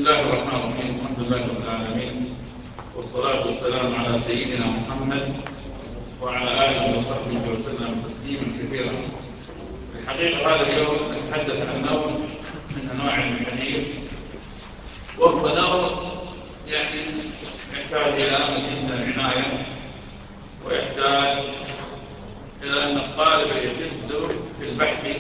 الله الرحمن الرحيم. الحمد لله رب العالمين، والصلاة والسلام على سيدنا محمد وعلى آله وصحبه وسلم تسليما كثيرا. في الحقيقة هذا اليوم نتحدث عن نوع من أنواع الحديث، وهو نوع يحتاج إلى مزيد من العناية، ويحتاج إلى أن الطالب يجد في البحث،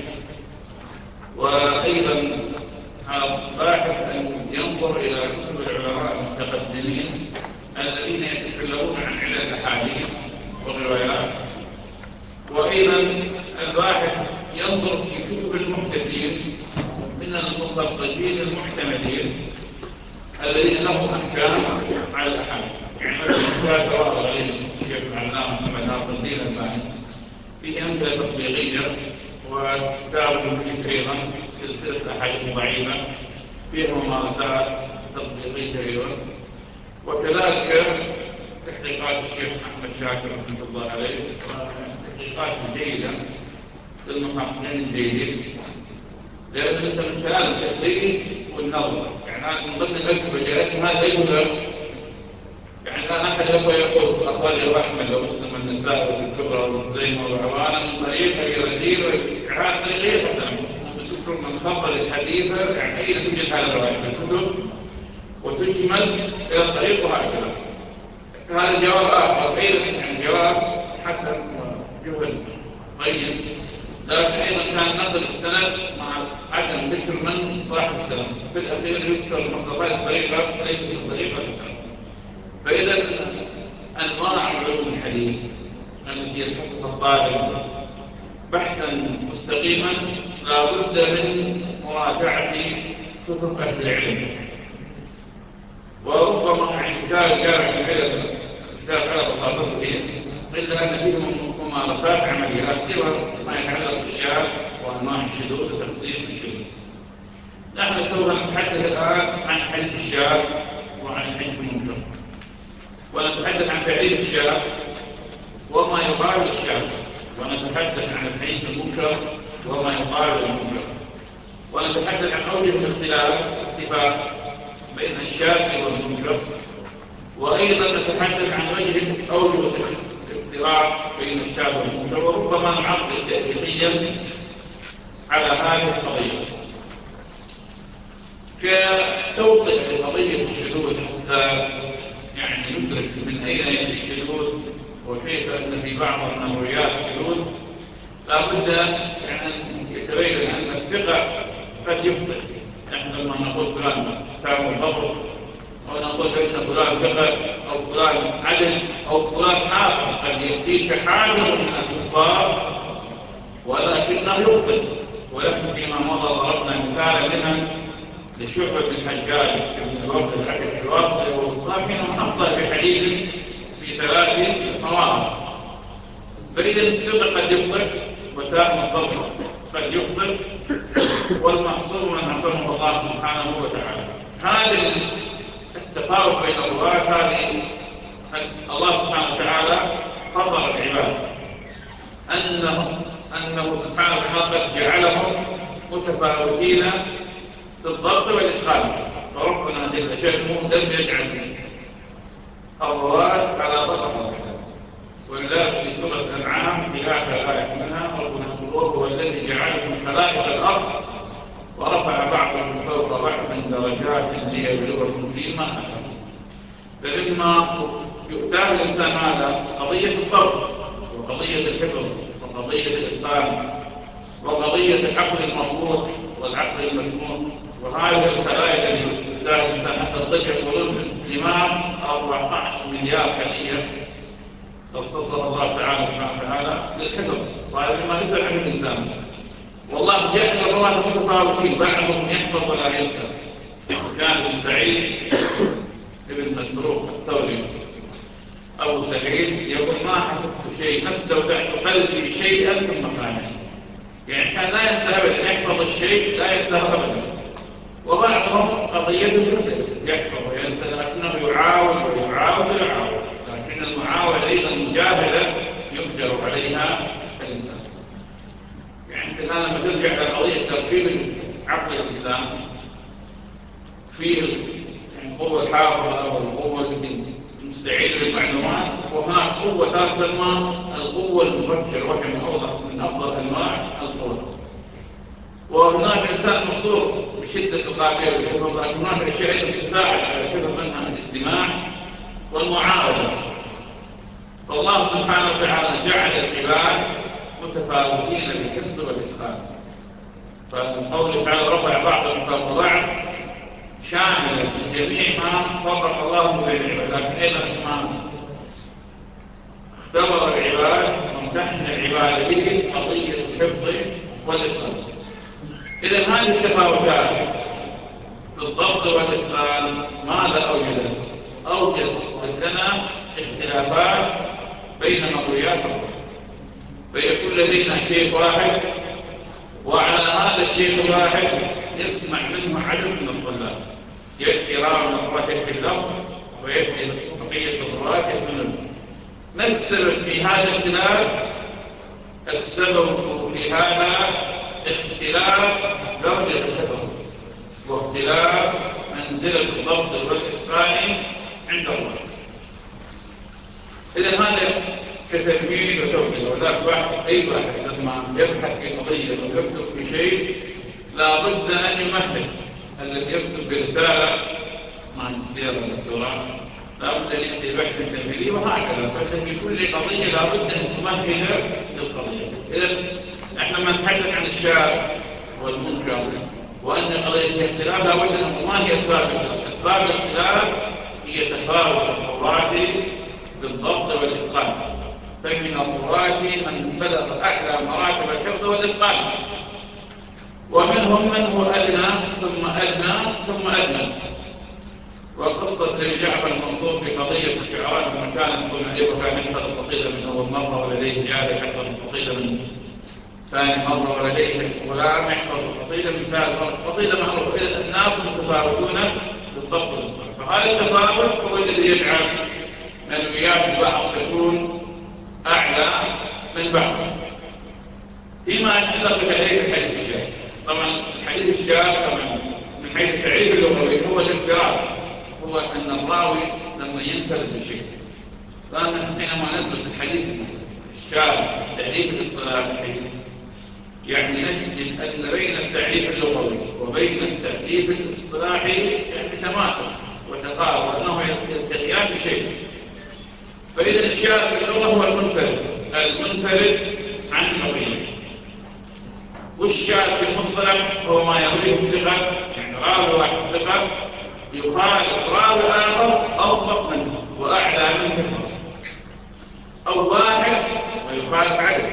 وأيضا على الباحث أن ينظر إلى كتب العلماء المتقدمين الذين يتكلمون عن علل الأحاديث والروايات، وأيضا الباحث ينظر في كتب المحدثين من المخرجين المعتمدين الذين لهم أحكام على الأحاديث. يعني مثلا كتاب غريب الشيخ العلامة محمد ناصر الدين الألباني فيه أمثلة تطبيقية، وكتاب المجلس أيضا سلسلة الأحاديث ضعيفة فيها ممارسات تطبيقية أيضا، وكذلك تحقيقات الشيخ أحمد شاكر رحمة الله عليه، وتحقيقات جيدة للمحققين الجيدين، لأن أنت من خلال التخريج والنظر يعني من ضمن الأجوبة جاءتنا هذه الأجوبة. يعني الآن أحد يقول أخرجه أحمد ومسلم النسائي في الكبرى والزينة والعوانة من طريق أبي رزيل وإعادة طريقية حسنة، وتذكر من خبر الحديث يعني أين توجد هذا الرواية في الكتب وتجمل إلى الطريق، وهكذا. هذا جواب آخر أيضا، يعني جواب حسن وجهد طيب، لكن أيضا كان نقل السند مع عدم ذكر من صاحب السند، في الأخير يذكر مصدرات الطريقة ليست الطريقة السند. فإذا أنواع علوم الحديث التي يبحثها الطالب بحثا مستقيما لا بد من مراجعة كتب أهل العلم، وربما عن كتاب جامع العلم كتاب على بساطته إلا أن فيه ممارسات عملية سوى ما يتعلق بالشاذ وأنواع الشذوذ وتفسير الشذوذ. نحن سوف نتحدث الآن عن حديث الشاذ وعن الحديث المنكر، ونتحدث عن تعريف الشاذ وما يقال للشاذ، ونتحدث عن الحديث المنكر وما يقال للمنكر، ونتحدث عن أوجه الاختلاف بين الشاذ والمنكر، وأيضا نتحدث عن أوجه الافتراق بين الشاذ والمنكر، وربما نعرض تاريخيا على هذه القضية كتوضيح لقضية الشذوذ، حتى يعني ندرك من أين يأتي الشذوذ وكيف أن في بعض النظريات شذوذ. لا بد يعني أن يتبين أن الثقة قد يخطئ. نحن لما نقول فلان تام الضبط، أو نقول إن فلان ثقة أو فلان عدل أو فلان حافظ، قد يأتيك حافظ من الكفار ولكنه يخطئ. ولكن فيما مضى ضربنا مثالا منها لشعبة بن الحجاج بن الورد الحكم الواصلي والصافي انه افضل بحديث في 3 مواضع. فاذا الثقه قد يخطئ وتام الضبط قد يخطئ، والمعصوم من عصمه الله سبحانه وتعالى. هذا التفاوت بين الرواة هذه الله سبحانه وتعالى فضل العباد انه سبحانه وتعالى قد جعلهم متفاوتين في الضبط والإدخال، فربنا جل شأنه لم يجعل الرواة على طبقة واحدة. ولذلك في سورة الأنعام في آخر آية منها ربنا يقول وهو الذي جعلكم خلائف الأرض ورفع بعضكم فوق بعض درجات ليبلوكم فيما آتاكم. فمما يؤتاه الإنسان هذا قضية الضبط وقضية الحفظ وقضية الإتقان وقضية العقل المضبوط والعقل المسموع، وهذه الخلائق التي تؤتاه الإنسان حتى الطب يقولون الإمام 14 مليار خلية خصصها الله تعالى سبحانه وتعالى للحفظ، وهذا مما يسأل عنه الإنسان. والله جعل الرواة متفاوتين، بعضهم يحفظ ولا ينسى. كان ابن سعيد ابن مسروق الثوري أبو سعيد يقول ما حفظت شيء استودعت قلبي شيئا ثم خانني. يعني كان لا ينسى أبدا، يحفظ الشيء لا ينسى أبدا. وبعضهم قضيته تختلف، يحفظ وينسى لكنه يعاود ويعاود ويعاود، لكن المعاودة أيضا مجاهدة يؤجر عليها الإنسان. يعني أنت الآن لما ترجع إلى قضية تركيب عقل الإنسان، في القوة الحافظة والقوة التي مستعيد للمعلومات، وهناك قوة ثالثة تسمى القوة المفكرة، وهي من أفضل أنواع القوة. وهناك إنسان مخطور بشدة القابلية والحفظ، لكن هناك أشياء تساعد على الحفظ منها الاستماع والمعاودة. فالله سبحانه وتعالى جعل العباد متفاوتين بالحفظ والإتقان، فالقول تعالى رفع بعضهم فوق بعض شامل لجميع ما فرق الله بين العباد، لكن أيضا ما اختبر العباد وامتحن العباد به قضية الحفظ والإتقان. إذا هذه التفاوتات في الضبط والإتقان ماذا أوجدت؟ أوجدت لنا اختلافات بين مرويات الرواية، فيكون لدينا شيخ واحد، وعلى هذا الشيخ الواحد يسمع منه عدد من الطلاب، يأتي راوي من الرواة يأتي اللفظ، ويأتي بقية الرواة يأتي منه. ما السبب في هذا الاختلاف؟ السبب في هذا اختلاف درجة الحفظ واختلاف منزلة الضبط والإتقان عند الله. إذا هذا كتلميذ وتوجيه، وذاك أي واحد لما يبحث في قضية أو يكتب في شيء لابد أن يمهد. الذي يكتب برسالة ماجستير أو دكتوراه لابد أن يأتي بحث تمهيدي، وهكذا. ففي كل قضية لابد أن تمهد للقضية. إذا نحن لما نتحدث عن الشاذ والمنكر وأن قضية فيها اختلاف، لابد أن ما هي أسباب الاختلاف؟ أسباب الاختلاف هي تفاوت الرواة بالضبط والإتقان. فمن الرواة من بلغ أعلى مراتب الحفظ والإتقان، ومنهم من هو أدنى ثم أدنى ثم أدنى. وقصة ابن جعفر المنصور في قضية الشعراء لما كانت تقول عليه وكان يحفظ القصيدة من أول مرة، ولديه جارية يحفظ القصيدة من ثاني مرة، ولديه غلام يحفظ القصيدة من ثالث مرة. القصيدة معروفة. إذا الناس متفاوتون بالضبط والإتقان، فهذا التفاوت هو الذي يجعل مرويات البعض تكون أعلى من بعض. فيما يتعلق بتعريف الحديث الشاذ، طبعا الحديث الشاذ طبعا من حيث التعريف اللغوي هو الانفراد، هو أن الراوي لما ينفرد بشيء. فأنا حينما ندرس الحديث الشاذ التعريف الاصطلاحي، يعني نجد أن بين التعريف اللغوي وبين التعريف الاصطلاحي يعني تماسك وتقارب، وأنه يلتقيان بشيء. فإذا الشاذ في اللغة هو المنفرد عن البقية، والشاذ في المصطلح هو ما يرويه الثقة، يعني راوي واحد ثقة يخالف راوي آخر أضبط منه وأعلى منه حفظا، أو واحد ويخالف عدد.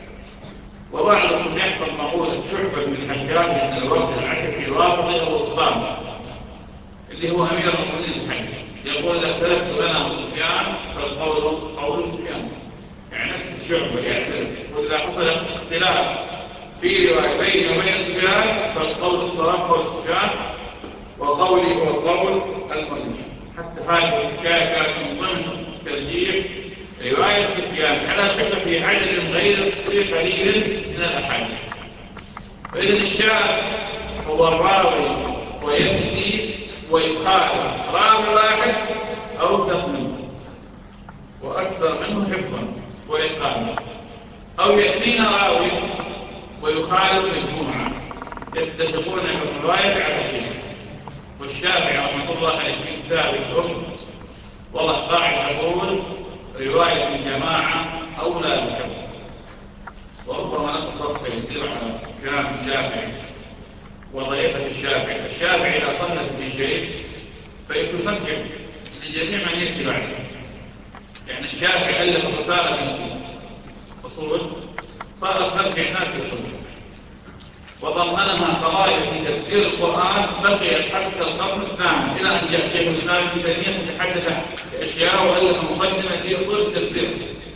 وبعضكم يحفظ مقولة شعبة بن الحجاج من الوقت العتكي الواسطي أو الإسلام اللي هو أمير المؤمنين الحديث، يقول إذا اختلفت أنا وسفيان فالقول قول سفيان، يعني نفس الشعبة يعترف. وإذا حصل اختلاف في رواية بيني وبين سفيان فالقول الصواب قول سفيان، وقولي هو القول المرجح. حتى هذه الحكاية كانت من ضمن ترجيح رواية سفيان على شك في عدد غير قليل من الأحاديث. فإذا الشاذ هو الراوي ويأتي ويخالف راوي واحد أوثق منه وأكثر منه حفظا وإتقانا، أو يأتينا راوي ويخالف مجموعة يتفقون في الرواية على شيء. والشافعي رحمه الله عليه في كتاب الحكم والله قاعد يقول رواية الجماعة أولى بالحفظ. وربما نقف تيسير على كلام الشافعي وضيقة الشافعي. الشافعي إذا صنف في شيء فيتفكر لجميع من يأتي بعده. يعني الشافعي ألف رسالة من أصول صارت مرجع الناس يصول، وضمنها قضايا في تفسير القرآن بقيت حتى القرن الثامن، إلى أن جاء شيخ الإسلام ابن تيمية يتحدث بأشياء وألف مقدمة في أصول التفسير.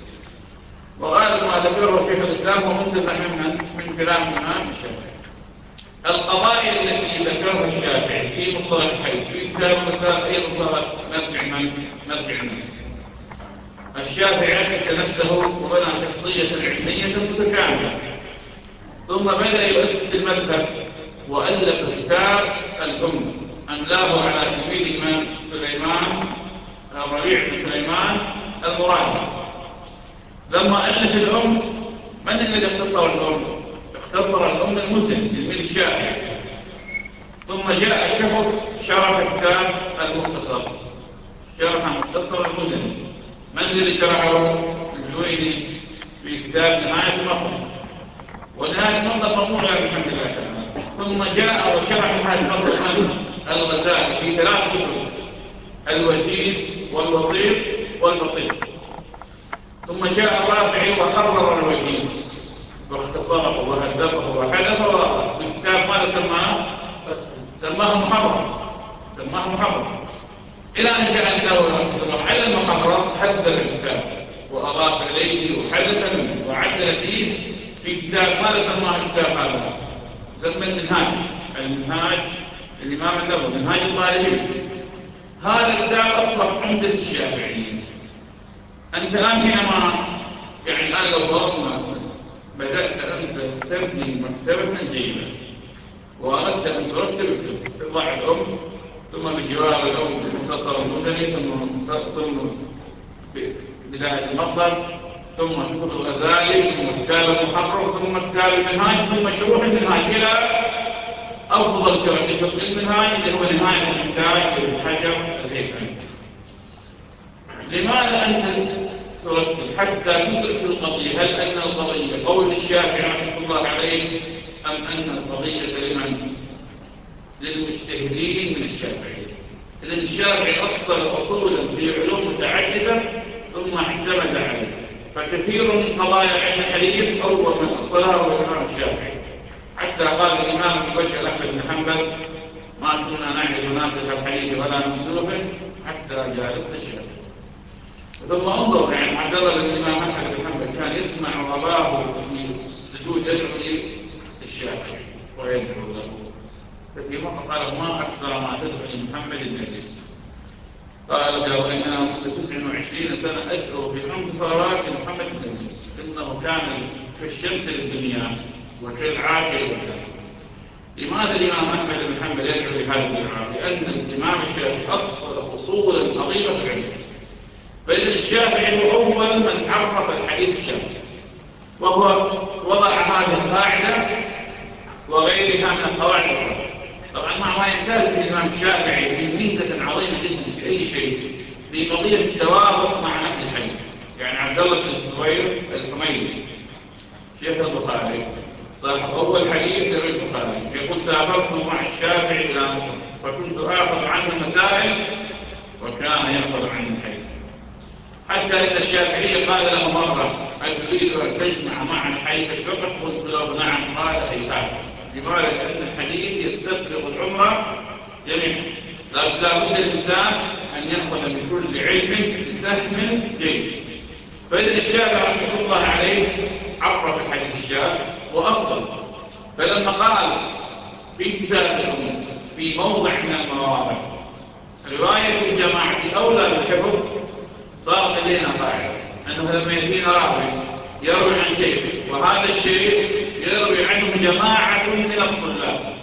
وغالب ما ذكره شيخ الإسلام هو منتزع من كلام الإمام الشافعي. القضايا التي ذكرها الشافعي في مصطلح الحديث في كتاب الرسالة أيضا صارت مرجع الناس. الشافعي أسس نفسه وبنى شخصية علمية متكاملة، ثم بدأ يؤسس المذهب وألف كتاب الأم أملاه على تلميذ من سليمان الربيع بن سليمان المرادي. لما ألف الأم، من الذي اختصر الأم؟ اختصر الأم المزني تلميذ الشافعي. ثم جاء شخص شرح كتاب المختصر، شرح مختصر المزني. من الذي شرحه؟ الجويني في كتاب نهاية المطلب، ونهاية المطلب مطبوع الحمد لله تعالى. ثم جاء وشرح نهاية المطلب الغزالي في 3 كتب: الوجيز والوسيط والبسيط. ثم جاء الرافعي وحرر الوجيز واختصره وهدفه وحذفه وراءه بالكتاب. ماذا سماه؟ سماه محرر. إلى أن جاء الدولة على المحرر، حدد الكتاب وأضاف إليه وحدث منه وعدل فيه في كتاب. ماذا سماه الكتاب هذا؟ سمى المنهاج الإمام النووي، منهاج الطالبين. هذا الكتاب أصبح عمدة الشافعيين. أنت الآن حينما الآن لو فرضنا بدأت أنت تبني مكتبة جيدة وأردت أن ترتب تضع الأم، ثم بجوار الأم مختصر المزني، ثم بداية المطلب، ثم كتب الغزالي، ثم كتاب المحرر، ثم كتاب المنهاج، ثم شروح المنهاج إلى أفضل شرح المنهاج اللي هو نهاية المحتاج لابن حجر الهيثمي. لماذا أنت ترتب حتى تدرك القضية؟ هل أن القضية قول الشافعي رحمه الله عليه، أم أن القضية لمن؟ للمجتهدين من الشافعي. إذن الشافعي أصل أصولا في علوم متعددة ثم اعتمد عليه. فكثير من قضايا علم الحديث أول من أصلها هو الإمام الشافعي. حتى قال الإمام ابن بكر أحمد بن حنبل: ما كنا نعرف ناسخ الحديث ولا منسوخه حتى جالسنا الشافعي. ثم انظر عبد الله بن الإمام أحمد بن حنبل كان يسمع واباه في السجود يدعو للشافعي ويدعو له. ففي مرة قال: ما أكثر ما تدعو لمحمد بن إدريس. قال: وإننا منذ 29 سنة أدعو في 5 صلوات لمحمد بن إدريس، إنه كان كالشمس للدنيا وكالعافية للجنة. لماذا الإمام أحمد بن حنبل يدعو لهذا الدعاء؟ لأن الإمام الشافعي أصل أصولا عظيمة في العلم. فإذا الشافعي هو أول من عرف الحديث الشافعي، وهو وضع هذه القاعدة وغيرها من القواعد الأخرى. طبعا مع ما يمتاز الإمام الشافعي بميزة عظيمة جدا في أي شيء، في قضية التوافق مع أهل الحديث. عبد الله بن الزبير الحميدي شيخ البخاري صاحب أول حديث يروي البخاري، يقول: سافرت مع الشافعي إلى مصر فكنت آخذ عنه المسائل وكان يأخذ عني الحديث. حتى إن الشافعي قال له مرة: أتريد أن تجمع معنا حديث الفقه؟ قلت له: نعم. قال: هيهات. لماذا؟ لأن الحديث يستفرغ العمر جميعا. لا بد الإنسان أن يأخذ من كل علم بسهم جيد. فإذا الشافعي رحمه الله عليه عرف الحديث الشاذ وأصل. فلما قال في كتابه في موضع من المواضع: رواية الجماعة أولى بالحفظ، صار لدينا قاعدة أنه لما يأتينا راوي يروي عن شيخ، وهذا الشيخ يروي عنه جماعة من الطلاب،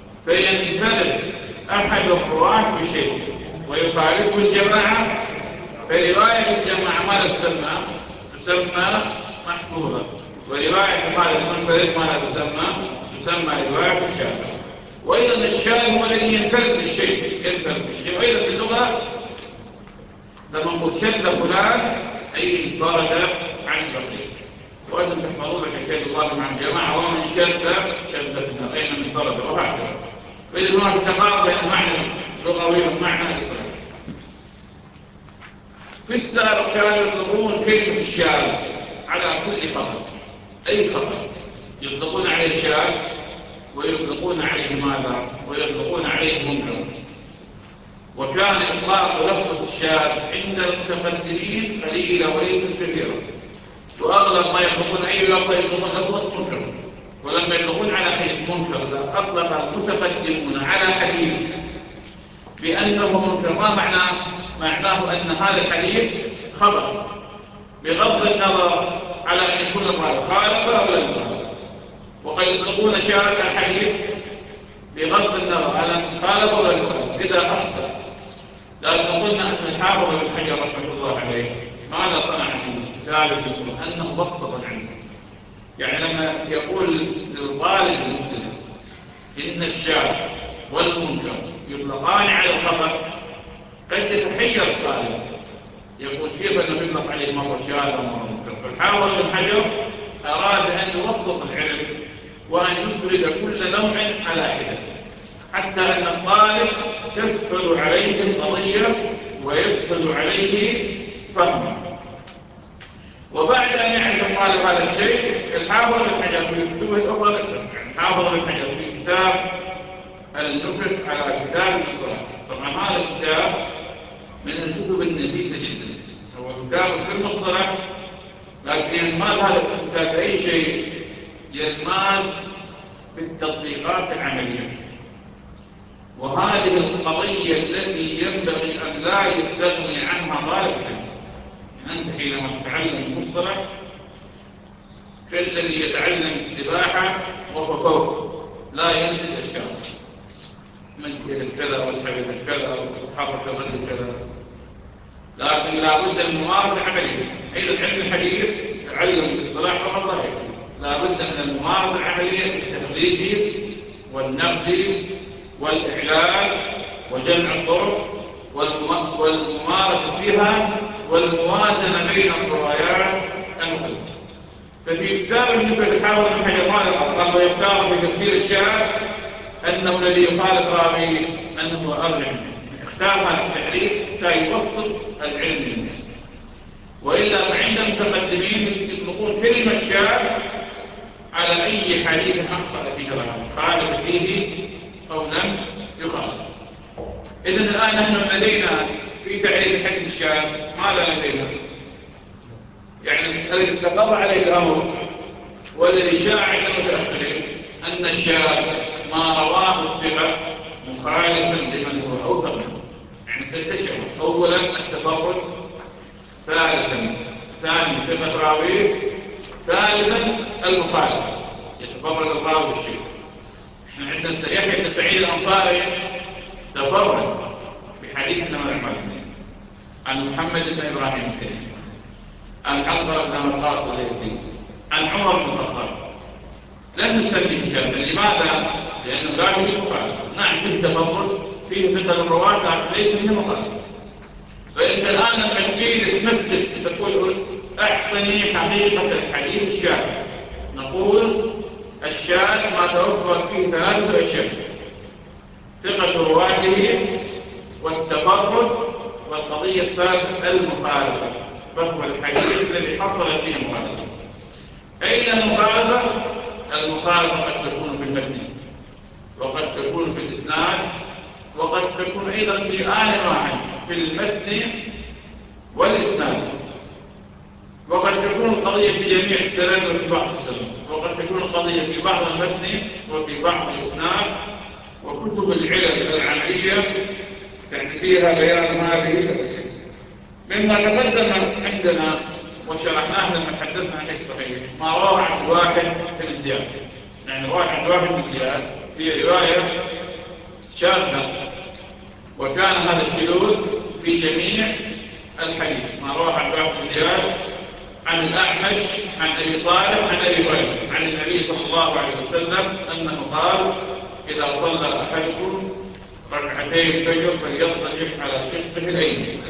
فينفرد أحد الرواة بشيء ويخالفه الجماعة، فرواية الجماعة ماذا تسمى؟ تسمى محفوظة. ورواية هذا المنفرد ماذا تسمى رواية الشاذ. وإذا الشاذ هو الذي ينفرد بالشيء. وإذا في اللغة لما نقول شذ فلان أي انفرد عن البقية. وأيضا تحفظون حكاية الله مع الجماعة: ومن شذ أين انفرد، وهكذا. وإذا هناك تقارب بين المعنى اللغوي والمعنى الإصطلاحي. في السابق كانوا يطلقون كلمة الشاذ على كل خطأ، أي خطأ يطلقون عليه شاذ، ويطلقون عليه ماذا؟ ويطلقون عليه منكر. وكان إطلاق لفظة الشاذ عند المتقدمين قليلة وليست كثيرة، وأغلب ما يطلقون أي لفظة يطلقون لفظة منكر. ولما يطلقون على حديث منكر لا، أطلق المتقدمون على حديث بأنه منكر. ما معناه؟ معناه أن هذا الحديث خبر، بغض النظر على أن يكون الراوي خالف أو لم يخالف. وقد يطلقون شاذ الحديث بغض النظر على أن خالف أو لم يخالف. إذا أخطأ. لكن قلنا أن الحافظ بن حجر رحمه الله عليه ماذا صنع في كتابه أنه بسط العلم. يعني لما يقول للطالب المبتدئ إن الشاذ والمنكر يطلقان على الخطأ، قد يتحير الطالب يقول كيف أنه يطلق عليه مرة شاذ ومرة منكر. فالحافظ بن حجر أراد أن يبسط العلم وأن يفرد كل نوع على حدة، حتى أن الطالب تسهل عليه القضية ويسهل عليه فهمه. وبعد أن يعرف الطالب هذا الشيء، الحافظ بن حجر في كتبه الأخرى، الحافظ بن حجر في كتاب النكت على كتاب الصلاة، طبعا هذا الكتاب من الكتب النفيسة جدا، هو كتاب في المصطلح، لكن ينماذ هذا الكتاب أي شيء ينماز بالتطبيقات العملية. وهذه القضية التي ينبغي أن لا يستغني عنها طالب العلم. أنت حينما تتعلم المصطلح كالذي يتعلم السباحة وهو فوق لا ينزل الشعر من يد كذا واسحب يد كذا وحرك الرجل كذا، لكن لا بد من ممارسة عملية. أيضا علم الحديث تعلم الاصطلاح فقط لا يكفي، لا بد من الممارسة العملية في التخريج والنقد والإعلان وجمع الطرق والممارسة فيها والموازنة بين الروايات المختلفة. ففي كتاب النكت الحافظ بن حجر ماذا قال؟ ويختار في تفسير الشاذ أنه الذي يخالف راوي أنه أرجح. اختار هذا التعريف كي يبسط العلم للناس. وإلا فعند المتقدمين يطلقون كلمة شاذ على أي حديث أخطأ فيه الراوي، خالف فيه أو لم يخالف. إذن الآن نحن لدينا في تعريف الحديث الشاذ ماذا لدينا؟ يعني الذي استقر عليه الأمر والذي شاع عند المتأخرين أن الشاذ ما رواه الثقة مخالفا لمن هو أوثق منه. يعني ستة أولا التفرد، ثالثا ثقة راويه، ثالثا المخالفة يتفرد الراوي بالشيء. احنا عندنا يحيى بن سعيد الأنصاري تفرد بحديث إنما الأعمال عن محمد بن إبراهيم التيمي، عن حلقة بن وقاص اليزيدي، عن عمر بن الخطاب. لم نسميه شاذا. لماذا؟ لأنه لا يوجد مخالفة. نعم فيه تفرد، فيه مثل الرواة، لكن ليس فيه مخالفة. فأنت الآن لما تريد تمسك تقول أعطني حقيقة الحديث الشاذ، نقول الشاذ ما توفر فيه ثلاثة أشياء: ثقة رواته والتفرد والقضية الثالثة المخالفة، فهو الحديث الذي حصل فيه مخالفة. أين المخالفة؟ المخالفة قد تكون في المتن، وقد تكون في الإسناد، وقد تكون أيضا في آن واحد في المتن والإسناد، وقد تكون القضية في جميع السند وفي بعض السند، وقد تكون القضية في بعض المتن وفي بعض الإسناد. وكتب العلل العملية يعني فيها بيان هذه الأشياء. مما تقدم عندنا وشرحناه لما حدثنا عن الصحيح ما روى عن الواحد بن زياد، يعني روى عن الواحد بن زياد في رواية شاذة، وكان هذا الشذوذ في جميع الحديث. ما روى عن الواحد بن زياد عن الأعمش عن أبي صالح عن أبي هريرة عن النبي صلى الله عليه وسلم أنه قال: إذا صلى أحدكم ركعتين الفجر فليضطجع على شقه الأيمن.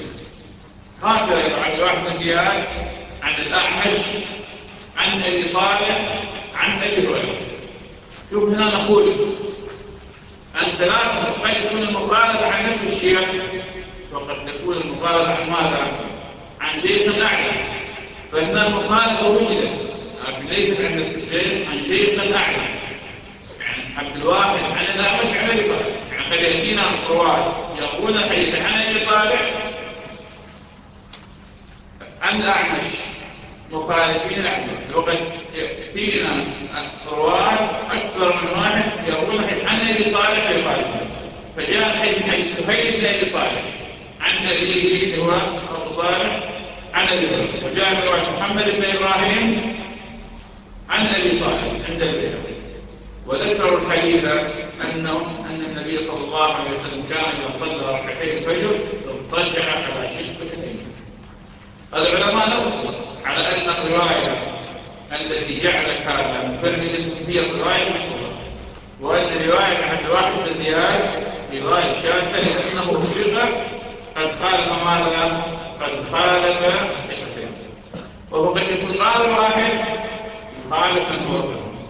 هكذا عن الواحد بن زياد عن الأعمش عن أبي صالح عن أبي هريرة. شوف هنا نقول أنت لا قد تكون المخالفة عن نفس الشيء، وقد تكون المخالفة عن ماذا؟ عن شيء أعلى. فإن المخالفة وجدت لكن ليست عن نفس الشيء، عن شيء أعلى. يعني عبد الواحد عن الأعمش عن أبي صالح، يعني قد يأتينا رواه يقول الحديث عن أبي صالح عن الأعمش مخالفين الأعمش، وقد يأتينا رواه أكثر من واحد يقول عن أبي صالح يخالفون. فجاء الحديث عن سهيل بن أبي صالح عن أبيه هو أبو صالح عن أبي هريرة، وجاء رواية محمد بن إبراهيم عن أبي صالح عند البيهقي. وذكروا الحديث أن النبي صلى الله عليه وسلم كان إذا صلى ركعتي الفجر اضطجع على شقه اليمين. العلماء نصوا على أن الرواية التي جعلت هذا مفرد هي الرواية المحفوظة، وأن رواية عبد الواحد بن زياد رواية شاذة لأنه ثقة قد خالف ماذا؟ قد خالف ثقتين، وهو قد يكون راوي واحد يخالف من هو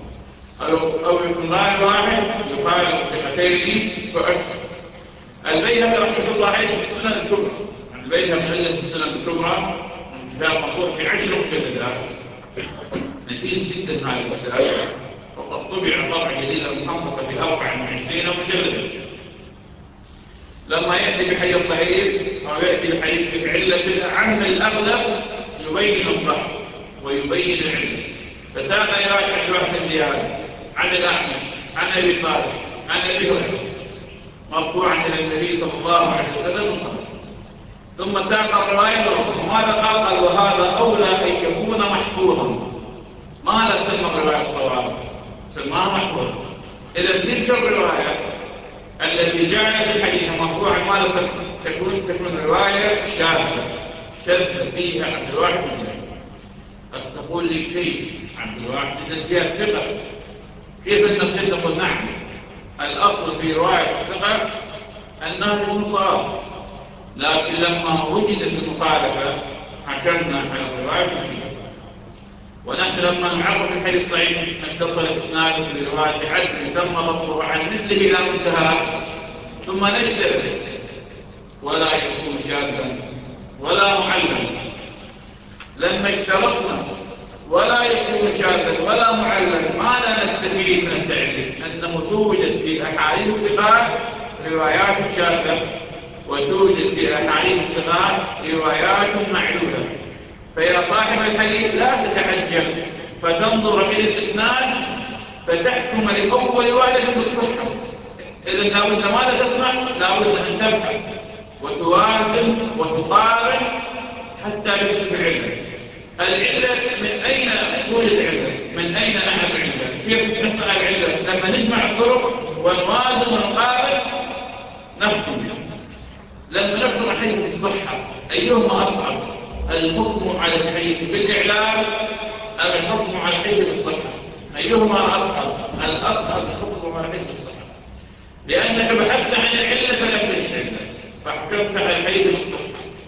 أو يكون راوي واحد يخالف ثقتين فأكثر. البيهقي رحمه الله عليه في السنن الكبرى، البيهقي مؤلف السنن الكبرى من كتاب مطبوع في 10 مجلدات نفيس جدا هذا الكتاب، وقد طبع طبعة جديدة محققة ب 24 مجلدا. لما يأتي بحديث ضعيف أو يأتي بحديث بعلة عن الأغلب يبين الضعف ويبين العلة. فساق رواية عن واحد زيادة عن الأعمش عن أبي صالح عن أبي هريرة مرفوعا إلى النبي صلى الله عليه وسلم، ثم ساق الرواية وماذا قال؟ وهذا أولى أن يكون محفوظا. ما لا سمى الرواية الصواب، سماها محفوظا. إذا تلك الرواية التي جاءت الحديث مرفوعا ما لا سمى تكون رواية شاذة فيها عبد الواحد بن زياد. قد تقول لي كيف عبد الواحد بن زياد ثقة؟ كيف أنك تقول نعم؟ الأصل في رواية الثقة أنه يكون صواب، لكن لما وجدت المخالفة حكمنا على الرواية بالشذوذ. ونحن لما نعرف الحديث الصحيح اتصل اسناده برواية عدل تم ضبطه عن مثله إلى منتهى، ثم نشترط ولا يكون شاذا ولا معلما. لما اشترطنا ولا يكون شاذا ولا معلما، ماذا نستفيد من التعليل؟ أنه توجد في أحاديث الثقات روايات شاذة وتوجد في أحاديث الثقات روايات معلولة. فيا صاحب الحديث لا تتعجل فتنظر إلى الإسناد فتحكم لأول واحد بالصحة. إذن لابد ماذا تصنع؟ لابد أن تبحث وتوازن وتقارن حتى يكشف العلة. العلة من أين توجد علة؟ من أين نعرف العلة؟ كيف نحصل العلة؟ لما نجمع الطرق ونوازن ونقارن نحكم بها. لما نحكم الحديث بالصحة أيهما أصعب؟ الحكم على الحديث بالإعلام أم الحكم على الحديث بالصحة؟ أيهما أصعب؟ الأصعب الحكم على الحديث بالصحة، لأنك بحثت عن العلة فلم تجد علة فحكمت على الحديث بالصحة.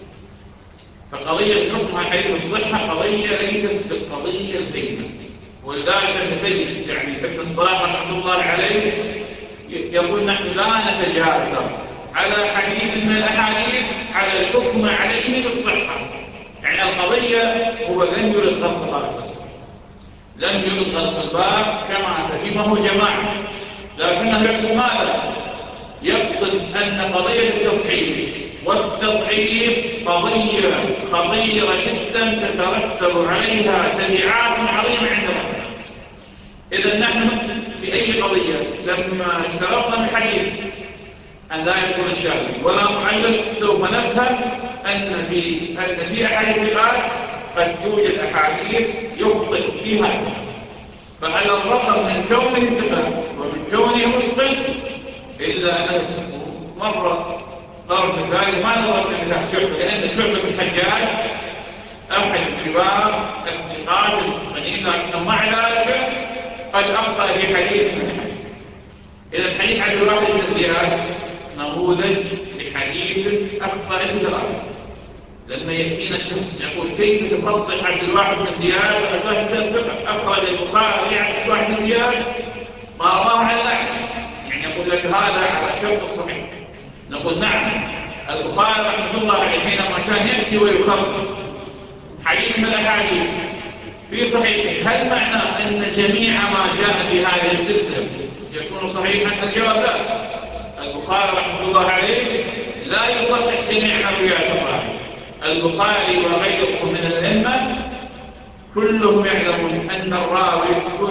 فقضية الحكم على الحديث بالصحة قضية ليست بالقضية الهينة، ولذلك تجد يعني ابن الصلاح رحمه الله عليه يقول نحن لا نتجاسر على حديث من الأحاديث على الحكم عليه بالصحة. يعني القضية هو لم يرد غلط الباب التصحيح، لم يرد غلط الباب كما فهمه جماعة، لكنه يقصد ماذا؟ يقصد أن قضية التصحيح والتضعيف قضية خطيرة جدا تترتب عليها تبعات عظيمة عندنا. إذا نحن في أي قضية لما اشترطنا في الحديث أن لا يكون شاذ ولا معلل سوف نفهم أن في أحاديث قد توجد أحاديث يخطئ فيها، فعلى الرغم من كونه ثقة ومن كونه متقن إلا أنه مرة ضرب مثال ما نضرب مثال شعبة، لأن شعبة بن الحجاج أحد كبار الثقات المتقنين، لكن مع ذلك قد أخطأ في حديث من الحديث. إذا الحديث عن الواحد بن زياد نموذج لحديث أخطأ في ذلك. لما يأتينا شخص يقول كيف تفضل عبد الواحد بن زياد وعبد الثقة؟ أخرج البخاري عن عبد الواحد بن زياد ما رواه عن الأعمش، يعني يقول لك هذا على شرط الصحيح. نقول نعم، البخاري رحمه الله عليه حينما كان يأتي ويخرج حديث من الأحاديث في صحيحه هل معنى أن جميع ما جاء في هذه السلسلة يكون صحيحا؟ الجواب لا. البخاري رحمه الله عليه لا يصحح جميع مرويات الراوي. البخاري وغيره من الأئمة كلهم يعلمون أن الراوي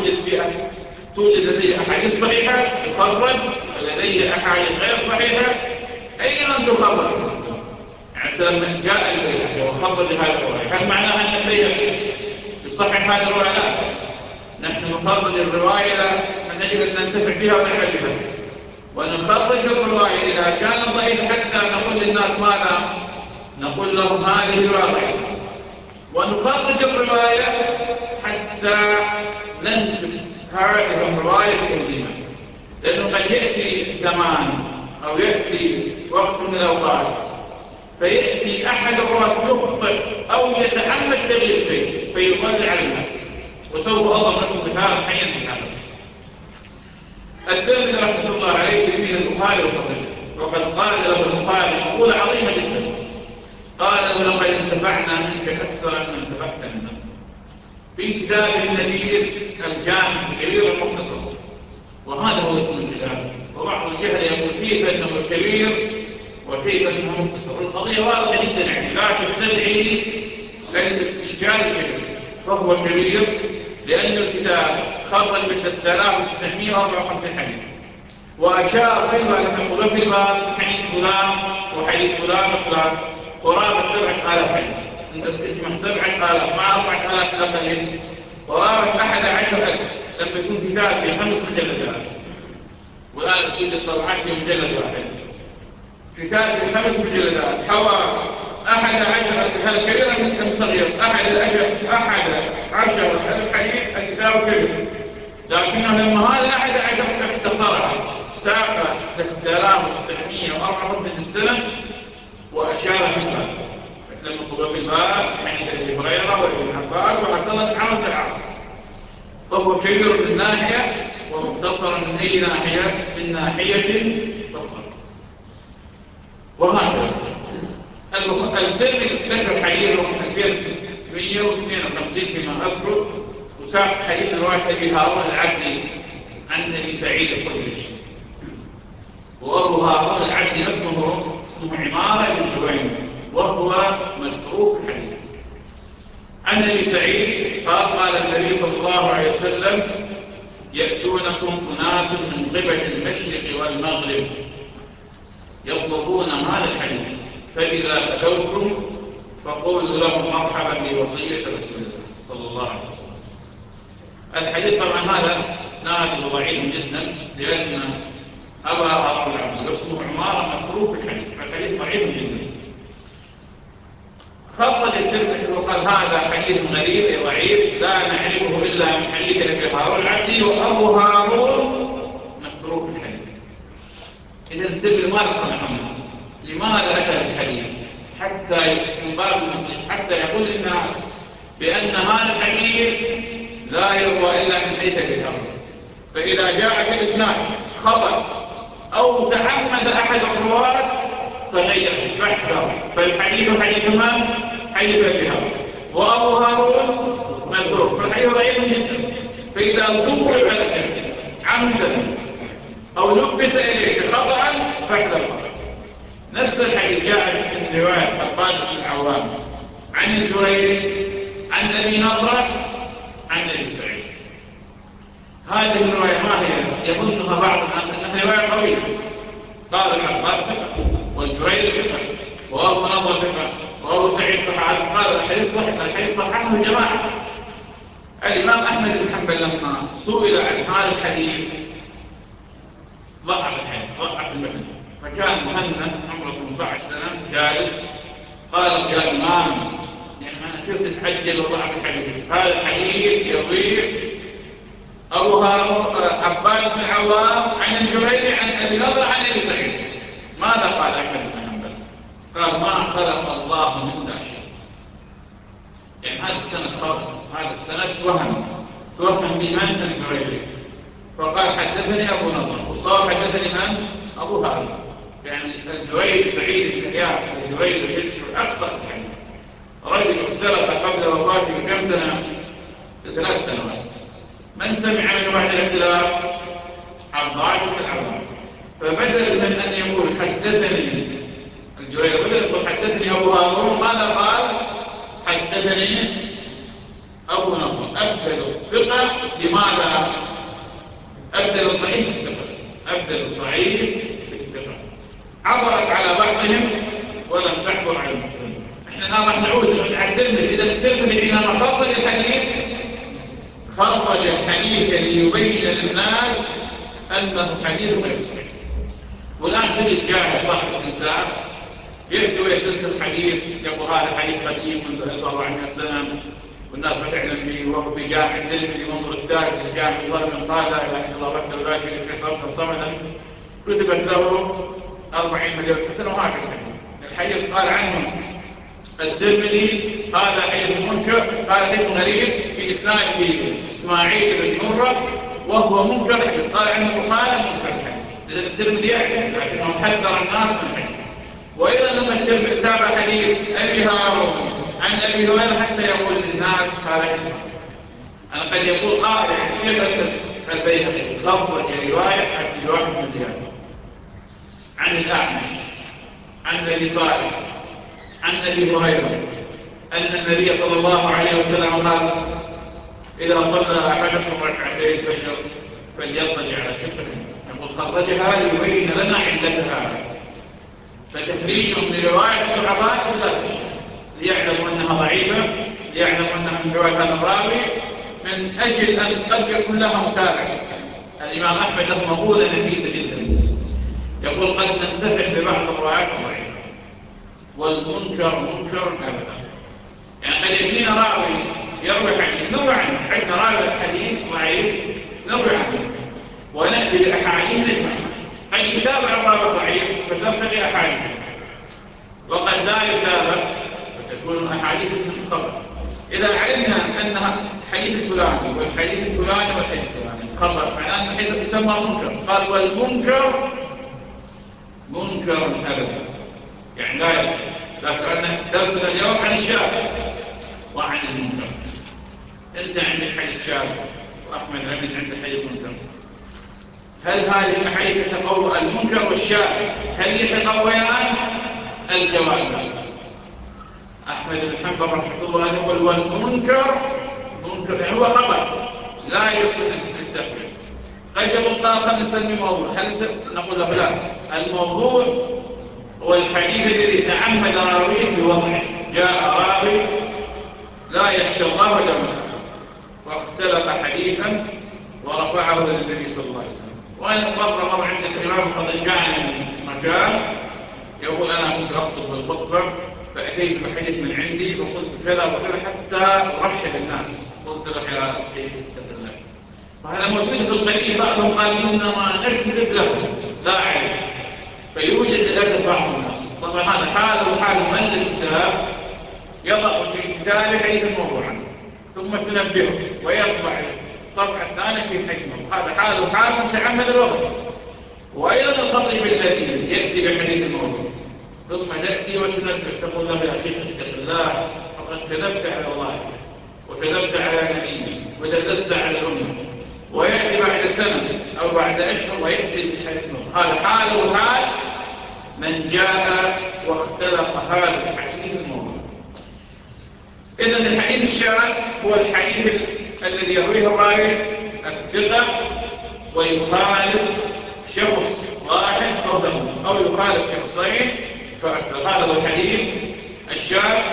توجد لديه أحاديث صحيحة يخرج ولديه أحاديث غير صحيحة أيضا تخرج. يعني لما جاء البيهقي وخرج هذا الرواية هل معناه أن البيهقي يصحح هذا الرواية؟ لا، نحن نخرج الرواية من أجل أن ننتفع بها ونعمل بها. ونخرج الرواية إذا كانت ضعيفة حتى نقول للناس ماذا؟ نقول لهم هذه الرواية، ونخرج الرواية حتى ننسب هذه الرواية لأهلها، لأنه قد يأتي زمان أو يأتي وقت من الأوقات فيأتي أحد الرواة يخطئ أو يتعمد تغيير شيء فيضل على الناس، وسوف أضرب لكم مثالا حيا في هذا. الترمذي رحمه الله عليه تلميذ البخاري وفضله، وقد قال له البخاري مقولة عظيمة جدا، قال له لقد انتفعنا منك أكثر من انتفعت منا، في كتاب النبيس الجامع الكبير المختصر، وهذا هو اسم الكتاب. وبعض الجهل يقول كيف أنه كبير وكيف أنه مختصر، القضية واضحة جدا، يعني لا تستدعي الاستشكال الكبير. فهو كبير لأن الكتاب خرج من 3954 حديث، وأشار في الباب لما يقول في الباب حديث فلان وحديث فلان وفلان قرابة 7000 حديث، أنت تجمع 7000 مع 4000 الأقل قرابة 11000 لما يكون كتاب في 5 مجلدات، والآن توجد طبعات في مجلد واحد، كتاب في 5 مجلدات حوى 11,000 هذا كبير من صغير، 11,000 حديث الكتاب كبير، لكنه لما هذا 11 اختصرها ساق 3954 في السنة وأشار في الباب، لما قضى في الباب حديث أبي هريرة وابن عباس وعبد الله بن عمرو بن العاص، فهو كبير من ناحية ومختصر من أي ناحية؟ من ناحية أخرى. وهكذا الترمذي ذكر حديث رقم 2652 فيما أذكر، وساق حديث رواية أبي هارون العبدي عن أبي سعيد الخدري، وأبو هارون العبدي اسمه عمارة بن جوين، وهو متروك الحديث. عن أبي سعيد قال النبي صلى الله عليه وسلم: يأتونكم أناس من قبل المشرق والمغرب يطلبون هذا الحديث، فإذا أتوكم فقولوا لهم مرحبا بوصية رسول الله صلى الله عليه وسلم. الحديث طبعا هذا اسناده ضعيف جدا، لأن أبا هارون العبدي اسمه عمارة متروك الحديث، فالحديث ضعيف جدا. خرج الترمذي وقال هذا حديث غريب أي ضعيف لا نعرفه إلا من حديث أبي هارون العبدي، وأبو هارون متروك الحديث. إذا الترمذي ماذا صنع؟ لماذا ذكر الحديث؟ حتى من باب المصلحة، حتى يقول للناس بأن هذا الحديث لا يروى إلا من حديث أبي هارون، فإذا جاء في الإسناد خطأ أو تعمد أحد الرواة فغير فاحذر، فالحديث حديث من؟ حديث أبي هارون، وأبو هارون متروك، فالحديث ضعيف جدا. فإذا صوب الحديث عمدا أو لبس إليك خطأ فاحذر. نفس الحديث جاء في رواية الخالد بن العوام عن الجريري عن أبي نضرة عن أبي سعيد. هذه الرواية ما هي؟ يظنها بعض الناس أنها رواية قوية، قال العباد ثقة والجريري ثقة وأبو نضرة ثقة وأبو سعيد صحابي، قال الحديث صحيح، الحديث صححه جماعة. الإمام أحمد بن حنبل لما سئل عن هذا الحديث ضعف الحديث، ضعف المتن، فكان مهند عمره 18 سنة جالس قال: يا إمام، يعني أنا كيف تتعجل وضعف الحديث؟ هذا الحديث يضيع أبو هارون عباد بن عوام عن الجريري عن أبي نضرة عن أبي سعيد. ماذا قال أحمد بن حنبل؟ قال: ما خلق الله من ذا شيء. يعني هذا السند خطأ، هذا السند توهم بمن؟ الجريري. فقال: حدثني أبو نضرة، والصواب حدثني من؟ أبو هارون. يعني الجريري سعيد بن إياس الجريري الحسن أخطأ الحديث، رجل اختلط قبل وفاته بكم سنة؟ ب3 سنوات. من سمع منه بعد الاختلاف؟ عباد بن العوام. فبدل من أن يقول حدثني الجريري، بدل يقول حدثني أبو هارون، ماذا قال؟ حدثني أبو نضرة. أبدل الثقة بماذا؟ أبدل الضعيف بالثقة، أبدل الضعيف بالثقة. عبرت على بعضهم ولم تعبر على المسلمين. احنا راح نعود على الترمذي. إذا الترمذي حينما خرج الحديث خرج الحديث ليبين للناس أنه حديث غير صحيح، والآن تجد جاهل صاحب استنساخ يأتي ويستنسخ حديث يقول هذا حديث قديم منذ 1400 سنة والناس ما تعلم به، وهو في جامع الترمذي منظر الثالث في جامع الظلم قال لا اله الا الله وحده لا شريك له فردا صمدا كتبت له 40 مليون حسنه وهكذا. الحديث قال عنه الترمذي هذا حديث منكر، قال حديث غريب في اسناده اسماعيل بن مره وهو منكر حديث، قال عنه البخاري منكر الحديث. اذا الترمذي يعلم لكنه حذر الناس من الحديث. واذا لما الترمذي ساب حديث ابي هارون عن ابي هريره حتى يقول للناس هذا حديث. انا قد يقول قائل كيف البيهقي خرج روايه عن الواحد بن زياد عن الاعمش عن ابي صالح عن ابي هريره ان النبي صلى الله عليه وسلم قال اذا صلى احدكم ركعتين الفجر فليضطجع على شقه. يقول خرجها ليبين لنا علتها، فتخريج لروايه الضعفاء لا تشك ليعلموا انها ضعيفه، ليعلموا انها من روايه هذا الراوي، من اجل ان قد يكون لها متابع. الامام احمد له مقوله نفيسه جدا يقول قد ننتفع ببعض الروايات الضعيفه والمنكر منكر ابدا. يعني قد يبنينا راوي يروي حديث نروي عنه، عندنا راوي الحديث ضعيف نروي عنه وناتي باحاديث نجمع، قد يتابع الراوي ضعيف فترتقي احاديث، وقد لا يتابع فتكون احاديث من خبر. اذا علمنا انها حديث الفلاني والحديث الفلاني والحديث الفلاني خبر، معناه ان الحديث يسمى منكر. قال والمنكر منكر ابدا، يعني لا يصح. لكن درسنا اليوم عن الشاذ وعن المنكر. انت عندك حديث شاذ واحمد عندك حديث منكر، هل هذه الاحاديث تتقوى المنكر والشاذ؟ هل يتقويان؟ الجواب لا. احمد بن حنبل رحمه الله يقول والمنكر منكر، يعني هو خبر لا يصلح للتقويه. قد يقول قال نسمي موضوع، هل نقول له لا، الموضوع هو الحديث الذي تعمد راويه بوضعه. جاء راوي لا يخشى الله ولا منافق واختلق حديثا ورفعه للنبي صلى الله عليه وسلم. وانا مره عندك الامام الخطيباني مكان يقول انا كنت اخطب بالخطبه فاتيت بحديث من عندي وقلت كذا وكذا حتى ارحب الناس، قلت له يا شيخ اتق الله. وهذا موجود في القليل، بعضهم قال انما نكذب له لا علم، فيوجد للاسف بعض الناس. طبعا هذا حال وحال مؤلف الكتاب يضع في كتابه حديثا موضوعا ثم تنبهه ويطبع الطبعه الثانيه في حكمه، هذا حال وحال متعمد الوضع. وايضا الخطيب الذي ياتي بحديث الموضوع ثم تاتي وتنبه تقول له يا شيخ اتق الله فقد كذبت على الله وكذبت على نبيه ودلست على الامه، وياتي بعد سنه او بعد اشهر وياتي بحديث الموضوع. هذا حال وحال من جاء واختلق هذا الحديث الموضوع. اذا الحديث الشاذ هو الحديث الذي يرويه الراوي الثقه ويخالف شخص واحد او يخالف شخصين فاكثر، هذا هو الحديث الشاذ.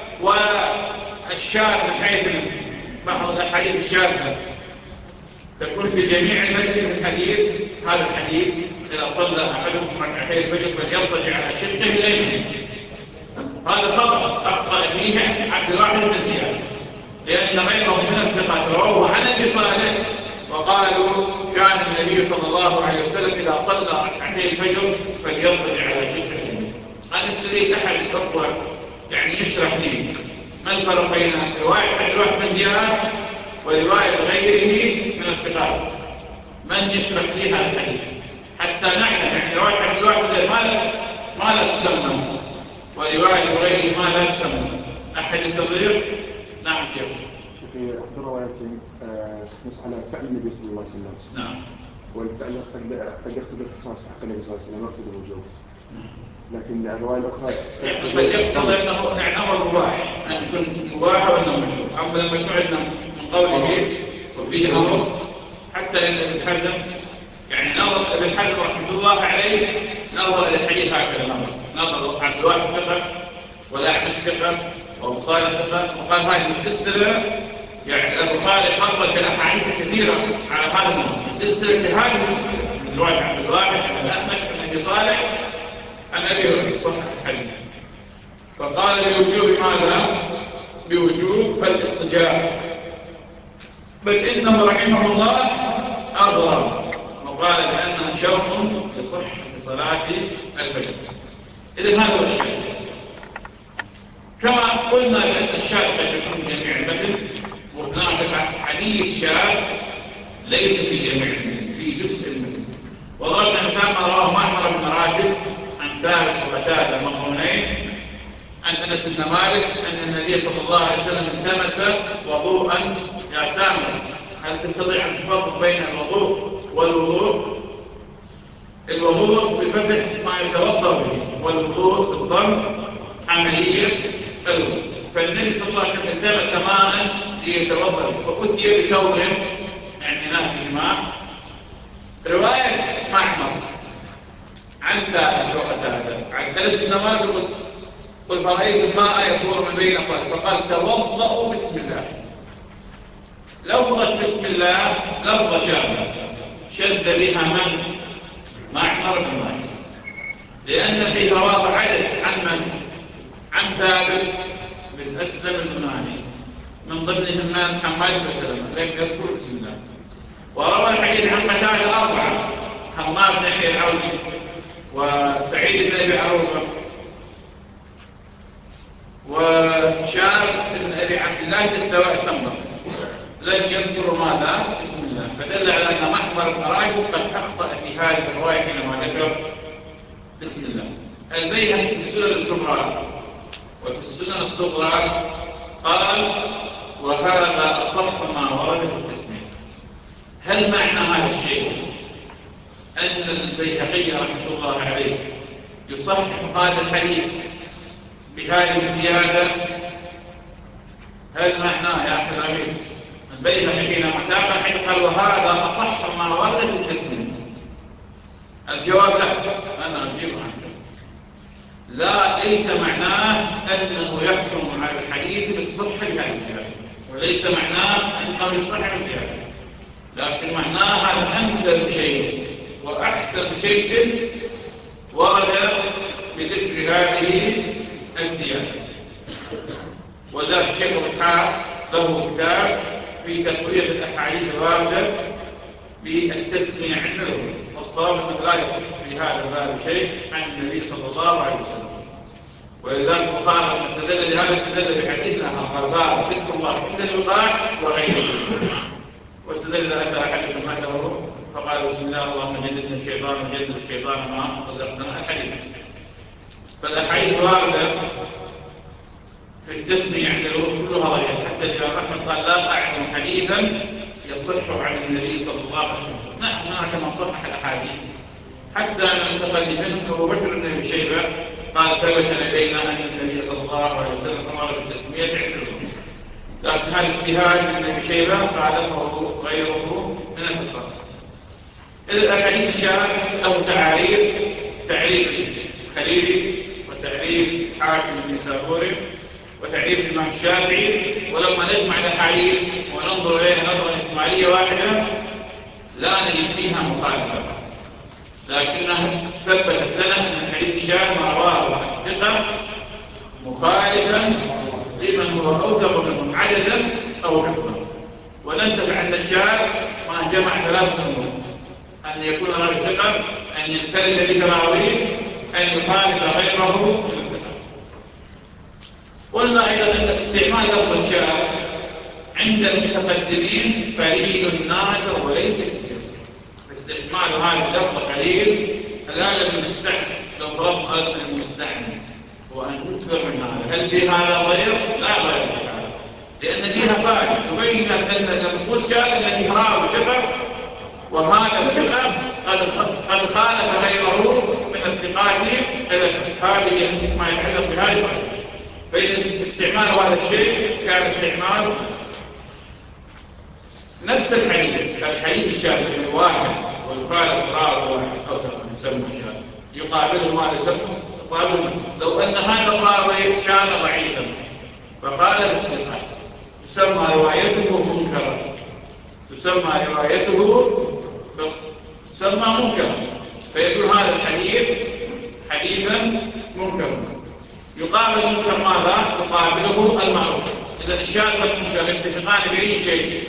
والشاذ من حيث بعض الاحاديث الشاذه تكون في جميع المجلس الحديث. هذا الحديث اذا صلى احدكم ركعتي الفجر فليضطجع على شقه الايمن، هذا خطأ اخطا فيه عبد الواحد بن زياد، لان غيره من الثقات رووه عن ابي صالح وقالوا كان النبي صلى الله عليه وسلم اذا صلى ركعتي الفجر فليضطجع على شقه الايمن. انا استريد احد الاخوه يعني يشرح لي ما الفرق بين روايه عبد الواحد بن زياد وروايه غيره من الثقات، من يشرح لي هذا الحديث حتى نعلم يعني روايه عبد الواحد بن زياد ما لا تسمى وروايه غيره ما لا تسمى. احد يستطيع؟ نعم شيخ. في احد الروايتين نص على فعل النبي صلى الله عليه وسلم. نعم. والفعل قد يقتضي الاختصاص حق النبي صلى الله عليه وسلم ويقتضي الوجوب، لكن الروايه الاخرى قد يقتضي انه يعني امر مباح، ان يكون مباح وانه مشروع. اما لما يكون عندنا من قوله وفيه امر، حتى ان ابن حزم يعني نظر ابن حزم رحمه الله عليه نظر الى الحديث هكذا، نظر عبد الواحد ثقه والاعمش ثقه وابو صالح ثقه، وقال هذه السلسله يعني البخاري خرج الاحاديث كثيره على هذا النوع، السلسله هذه السلسله من روايه عبد الواحد عن الاعمش أبي صالح عن أبي هريرة صحح الحديث، فقال بوجوب ماذا؟ بوجوب الاضطجاع، بل إنه رحمه الله أغرى وقال بأنها شرط لصحة صلاة الفجر. إذن هذا هو الشاهد. كما قلنا بأن الشاهد قد يكون جميع المتن، وهناك حديث شاذ ليس في جميع المتن، في جزء المتن. وضربنا مثال ما رواه معمر بن راشد عن ثابت وقتادة المقرونين عن أنس بن مالك أن النبي صلى الله عليه وسلم التمس وضوءا. يا سامر، هل تستطيع أن تفرق بين الوضوء والوضوء؟ الوضوء بفتح ما يتوضأ به، والوضوء بالضم عملية الوضوء. فالنبي صلى الله عليه وسلم التمس ماء ليتوضأ به، فأتي بثوب يعني فيه ماء. رواية معمر عن ثابت وقتادة عن أنس بن مالك قل فرأيت الماء يفور من بين أصابعه فقال توضأوا بسم الله. لفظة بسم الله لفظة شاذة شد بها من؟ معمر بن راشد، لأن في رواه عدد عن ثابت بن أسلم المناني، من ضمنهم حماد بن سلمة لم يذكر بسم الله. وروى الحديث عن قتادة أربعة: حماد بن يحيى العوزي، وسعيد بن أبي عروبة، وشاب بن أبي عبد الله الدستوائي سمر، لم يذكر ماذا؟ بسم الله. فدل على أن معمر بن راشد قد أخطأ في هذه الرواية حينما ذكر بسم الله. البيهقي في السنن الكبرى وفي السنن الصغرى قال: وهذا أصح ما ورد في التسمية. هل معنى هذا الشيء أن البيهقي رحمه الله عليه يصحح هذا الحديث بهذه الزيادة؟ هل معناه يا أحمد رميس البيهقي حينما ساق الحديث قال وهذا أصح ما ورد في التسمية؟ الجواب لا، أنا أجيب عنه. لا، ليس معناه أنه يحكم على الحديث بالصحة بهذه الزيادة، وليس معناه أنه يصحح الزيادة، لكن معناه هذا أمثل شيء وأحسن شيء ورد بذكر هذه الزيادة. وذلك الشيخ إسحاق له كتاب في تقوية الأحاديث الواردة بالتسمية عند الوضوء، والصواب أنه لا يصح في هذا الباب شيء عن النبي صلى الله عليه وسلم. ولذلك البخاري لما استدل لهذا استدل بحديثنا قال باب ذكر الله عند الوقاع وغيره، واستدل هذا حديث بعده فقال بسم الله اللهم جنبنا الشيطان وجنب الشيطان ما رزقنا الحديث. فالاحاديث الوارده في التسميه عند الوضوء كلها ضعيفه، حتى الامام احمد قال لا اعلم حديثا يصح عن النبي صلى الله عليه وسلم. نعم هناك من صحح الاحاديث، حتى ان المتقدمين ابو بكر بن ابي شيبه قال ثبت لدينا ان النبي صلى الله عليه وسلم امر بالتسميه عند الوضوء، لكن هذا اجتهاد من ابي شيبه خالفه غيره من الكفار. إذا الحديث الشاذ له تعريف الخليلي وتعريف حاكم النسابوري وتعريف الإمام الشافعي، ولما نجمع الأحاديث وننظر إليها نظرة إسماعيلية واحدة لا نجد فيها مخالفة، لكنها ثبتت لنا أن الحديث الشاذ ما رواه الثقة مخالفا لمن هو أوثق منهم عددا أو حفظا. وننتبه عند الشاذ ما جمع ثلاثة أمور: أن يكون راوي ثقة، أن ينفرد بتراويه، أن يخالف غيره في الثقة. قلنا أيضا أن استعمال لفظ الشاذ عند المتقدمين قليل نادر وليس كثير. استعمال هذا اللفظ قليل، الآن المستعمل لو فرضنا أن المستعمل وأن نكثر من هذا، هل في هذا غير؟ لا غير في هذا، لأن فيها فائدة تبين أن لما نقول شاذ الذي راوي ثقة وهذا الثقة قد خالف غيره من الثقات، هذه ما يتعلق بهذه الفائدة. فإذا استعمال هذا الشيء كان استعمال نفس الحديث الشاذ الواحد ويخالف راوي واحد أو يسمى شاذ يقابله ما يسمى يقابله. لو أن هذا الراوي كان ضعيفا فخالف الثقات تسمى روايته منكرا، تسمى منكرا. فيكون هذا الحديث حديثا منكرا. يقابل المنكر ماذا؟ يقابله المعروف. إذا الشاذ والمنكر يتفقان بأي شيء؟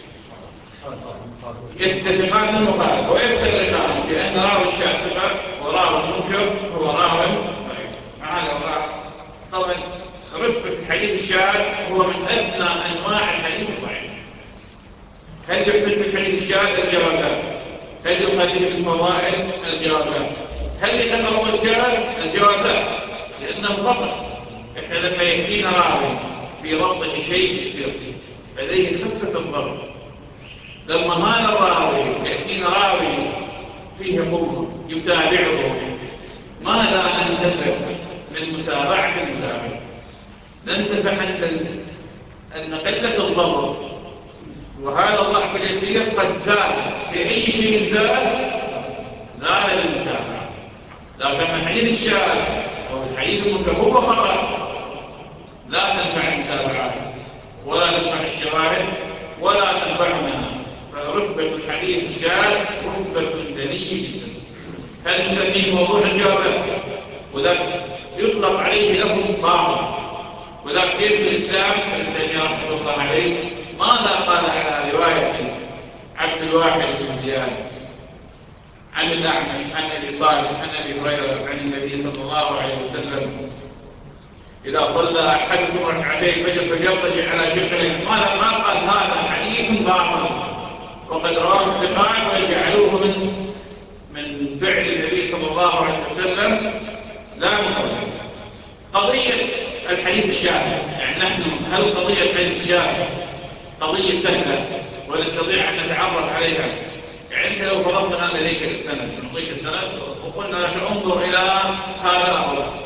يتفقان بالمخالف ويفترقان بأن راوي الشاذ ثقة وراوي المنكر هو راوي ضعيف. طبعا رتبة الحديث الشاذ هو من أدنى أنواع الحديث الضعيف. هل يحمل بالحديث الشاذ؟ الجواب لا. هل يخالف بالفضائل؟ الجواب لا. هل يتقوى الشاذ؟ الجواب لا، لأنه فقط إحنا لما يأتينا راوي في ربطه شيء يصير لديه خفة الضبط. لما هذا الراوي يأتينا راوي فيه قوة يتابعه، ماذا ننتفع من متابعة المتابع؟ ننتفع أن قلة الضبط وهذا الضعف اليسير قد زال، في أي شيء زال للمتابعة. لكن الحديث الشاذ أو الحديث المنكر هو خطأ، لا تنفع المتابعات ولا تنفع الشواهد ولا تنفعنا. فرتبة الحديث الشاذ رتبة دنيئة جدا. هل نسميه موضوع؟ الجواب؟ وذاك يطلق عليه لفظ باطل. وذاك شيخ الإسلام ابن تيمية رحمه الله عليه ماذا قال على رواية عبد الواحد بن زياد عن الأعمش عن أبي صالح عن أبي هريرة عن النبي صلى الله عليه وسلم: إذا صلى أحدكم ركعتين الفجر فليضطجع على شقه. ماذا قال؟ هذا حديث باطل وقد رواه الثقات ويجعلوه من فعل النبي صلى الله عليه وسلم لا نقول. قضية الحديث الشاذ، يعني نحن هل قضية الحديث الشاذ قضية سهلة ونستطيع أن نتعرف عليها؟ يعني أنت لو فرضنا أن لديك السند، نعطيك السند وقلنا لك انظر إلى هذا أو لا،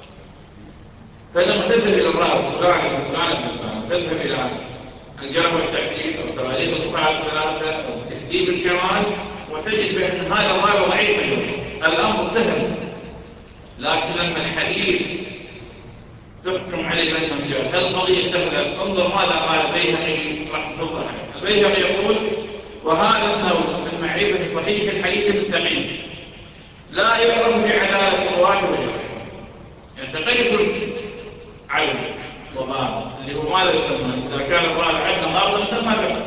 فلما تذهب إلى الراوي فلان تذهب إلى الجرح والتعديل أو تواريخ البخاري الثلاثة أو تهذيب الكمال وتجد بأن هذا الراوي ضعيف الأمر سهل. لكن لما الحديث تحكم عليه بأنه شاذ، هل القضية سهلة؟ انظر ماذا قال البيهقي رحمه الله عليه. البيهقي يقول: وهذا النوع من معرفة صحيح الحديث السقيم لا يعرف بعدالة الرواة وجهه. يعني تقيد العدل والضابط اللي هو ماذا يسمى؟ إذا كان الراوي عدل ضابط يسمى ذكر.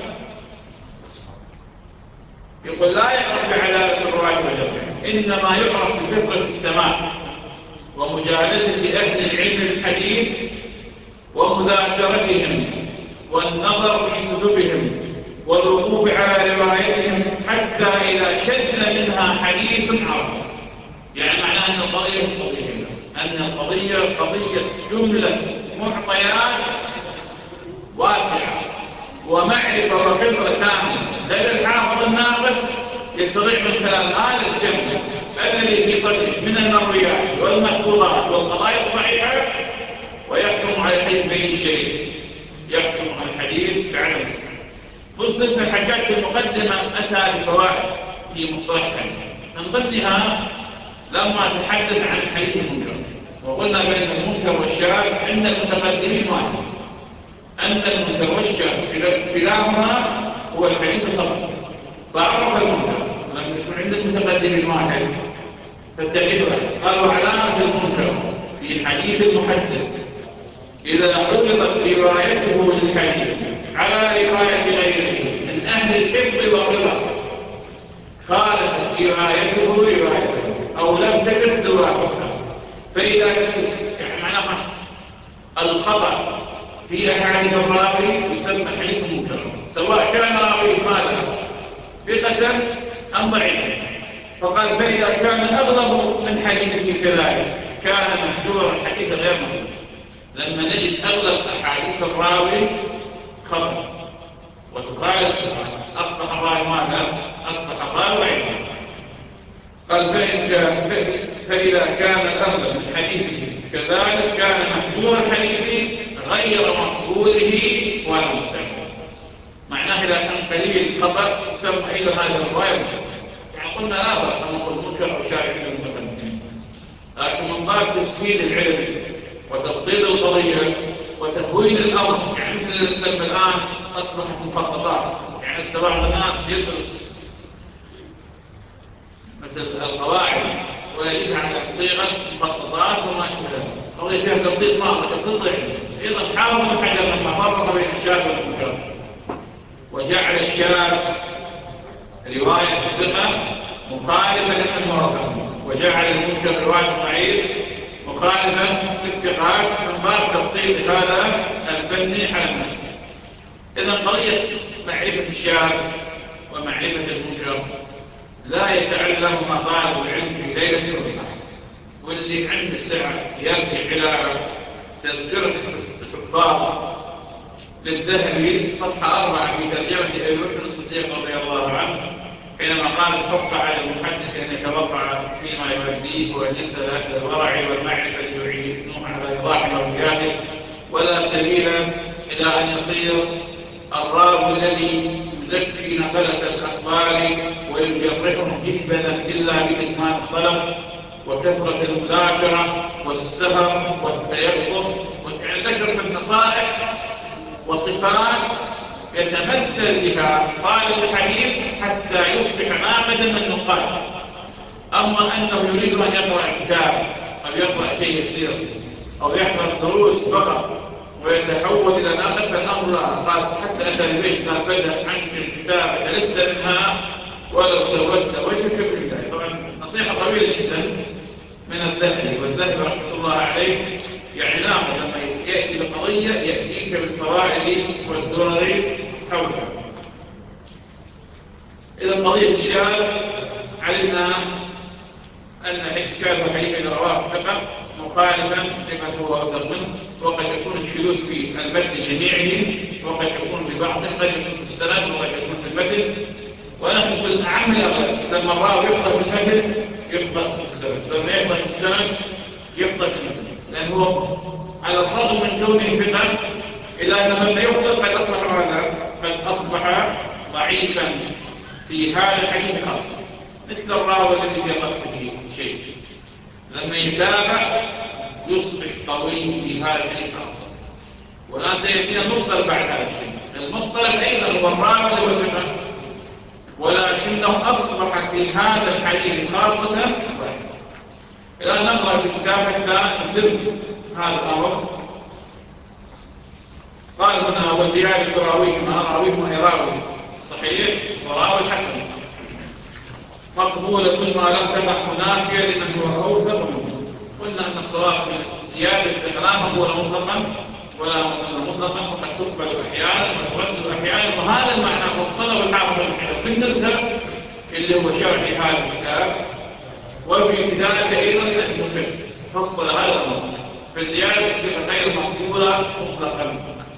يقول لا يعرف بعدالة الرواة وجهه، إنما يعرف بكثرة السماع ومجالسة أهل العلم الحديث ومذاكرتهم والنظر في كتبهم والوقوف على روايتهم حتى إذا شذ منها حديث عرض. يعني معناه أن القضية قضية جملة معطيات واسعة ومعرفة وخبرة تامة لدى الحافظ الناقد يستطيع من خلال هذا الجمع الذي في صدره من المرويات والمحفوظات والقضايا الصحيحة ويحكم على الحديث بأي شيء. يحكم على الحديث بعدم الصحة. مسلم في الحجاج في المقدمة أتى بفوائد في مصطلح الحديث، من ضمنها لما تحدث عن الحديث المنكر وقلنا بأن المنكر والشاذ عند المتقدمين واحد، أن المنكر والشاذ كلاهما هو الحديث الخطأ. فعرف المنكر لما يكون عند المتقدمين واحد فالتعريف قالوا: علامة المنكر في حديث المحدث إذا عرضت روايته للحديث على رواية غيره من أهل الحفظ والرضا خالفت روايته أو لم تكن توافقها، فإذا كسب يعني معناها الخطأ في أحاديث الراوي يسمى حديث منكر، سواء كان راويه ماذا ثقة أم ضعيفا. فقال: فإذا كان أغلب من حديثه كذلك كان مهجورا الحديث غير مهجور. لما نجد أغلب أحاديث الراوي خطأ وتخالف أصبح الراوي ماذا؟ أصبح الراوي ضعيفا. قال: فإذا كان الأغلب من حديثه كذلك كان مهجور الحديث غير مقبوله ولا مستعمل. معناه إذا كان قليل خطأ يسمى أيضا هذه الرواية. يعني قلنا لا فرق أن نقول منكر أو شاذ من المتقدمين، لكن من باب تسهيل العلم وتبسيط القضية وتهويل الأمر. يعني مثل لما الآن أصبحت مخططات، يعني استبعد الناس يدرس مثل القواعد ويجدها على صيغة مخططات وما أشبه ذلك. قضية فيها تبسيط ماضي تبسيط ضعيف. أيضا حافظ ابن حجر لما فرق بين الشاذ والمنكر وجعل الشاذ رواية الثقة مخالفة لمن هو رفض، وجعل المنكر رواية ضعيف مخالفة للثقات من باب تبسيط هذا الفني على الناس. إذا قضية معرفة الشاذ ومعرفة المنكر لا يتعلمها طالب العلم في ليلة وضحى، واللي عنده سعة يرجع إلى تذكرة الحفاظ للذهبي صفحة 4 في ترجمة أبي بكر الصديق رضي الله عنه، حينما قال حق على المحدث أن يتوقع فيما يؤديه وأن يسأل أهل الورع والمعرفة ليعينوه على إيضاح مرجاته، ولا سبيل إلى أن يصير الراوي الذي يزكي نقلة الأخبار ويجرحهم جهبذا إلا بإتمام الطلب وكثرة المذاكرة والسهر والتيقظ. يعني ذكر في النصائح وصفات يتمثل بها طالب الحديث حتى يصبح عامة من النقاد. أما أنه يريد أن يقرأ كتاب أو يقرأ شيء يسير أو يحضر دروس فقط ويتحول إلى ناقد فالأمر لا. قال حتى أتى البيت قال بدأ عنك الكتابة لست منها ولو سودت وجهك بالله. طبعا نصيحة طويلة جدا من الذهبي، والذهبي رحمة الله عليه يعني ناقد لما يأتي بقضية يأتيك بالفوائد والدرر حولها. إذا قضية الشاذ علمنا أن الشاذ الحديث إذا رواه ثقة مخالفا لما هو أوثق منه، وقد يكون الشذوذ في المتن جميعه وقد يكون في بعضه، قد يكون في السند وقد يكون في المتن. ونحن في الأعم الأغلب لما الراوي يخطئ في المتن يخطئ في السند، لما يخطئ في السند يخطئ في المتن، لأنه على الرغم من كونه ثقة إلا أنه لما يخطئ قد أصبح ضعيفا في هذا الحديث خاصة، مثل الراوي الذي يغلط به شيء لما يتابع يصبح قوي في هذا الحديث خاصة. ولا سيأتينا مضطرب بعد هذا الشيء. المضطرب أيضا هو الراوي والثقة، ولكنه أصبح في هذا الحديث خاصة ضعيفا. إلى أن نقرأ في الكتاب حتى نتم هذا الأمر. قال هنا وزيادة راويهما راويهما راوي الصحيح وراوي الحسن مقبولة ما لم تبح منافية لمن هو أوثق منه. قلنا أن الصواب زيادة لا مقبولة مطلقا ولا مطلقا، وقد تقبل أحيانا وترد أحيانا، وهذا المعنى فصله الحافظ في النزهة اللي هو شرح هذا الكتاب، وفي كتابه أيضا فصل هذا الأمر. فالزيادة غير مقبولة مطلقا.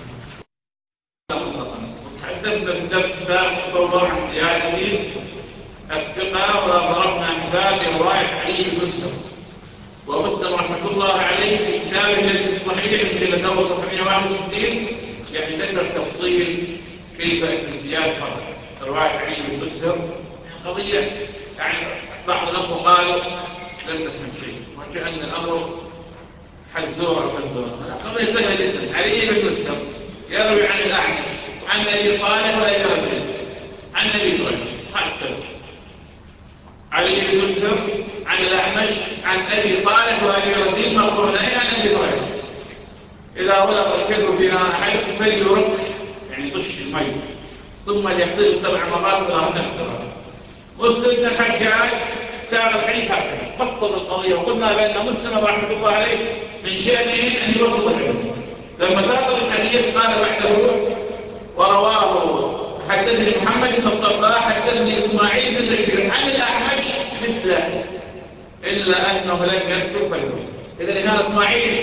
تحدثنا في الدرس السابق الصور عن زيادة الثقة، وضربنا مثال لرواية علي بن مسلم، ومسلم رحمة الله عليه في كتابه الذي الصحيح في الدور 761 يعني ذكر تفصيل كيف أن الزيادة رواية علي بن مسلم قضية يعني بعض الأخوة قالوا لم نفهم شيء وكأن الأمر حزورة وحزورة. قضية سهلة جدا. علي بن مسلم يروي عن الأعمش عن أبي صالح وأبي رجل عن أبي هريرة، هذا السبب. علي بن مسلم عن الأعمش عن أبي صالح وأبي رزين مقرونين عن أبي هريرة. إذا ولق الكلب في أحدكم فليرق يعني يطش الميت ثم ليغسله 7 مرات ولا هن التراب. مسلم بن الحجاج ساق الحديث هكذا بسط القضية، وقلنا بأن مسلم رحمة الله عليه من شأنه أن يبسط الحديث. لما ساق الحديث قال بعده ورواه حدثني محمد بن الصباح حدثني إسماعيل بن ذكر عن الأعمش مثله إلا أنه لم يذكر فيروه. إذن هذا إسماعيل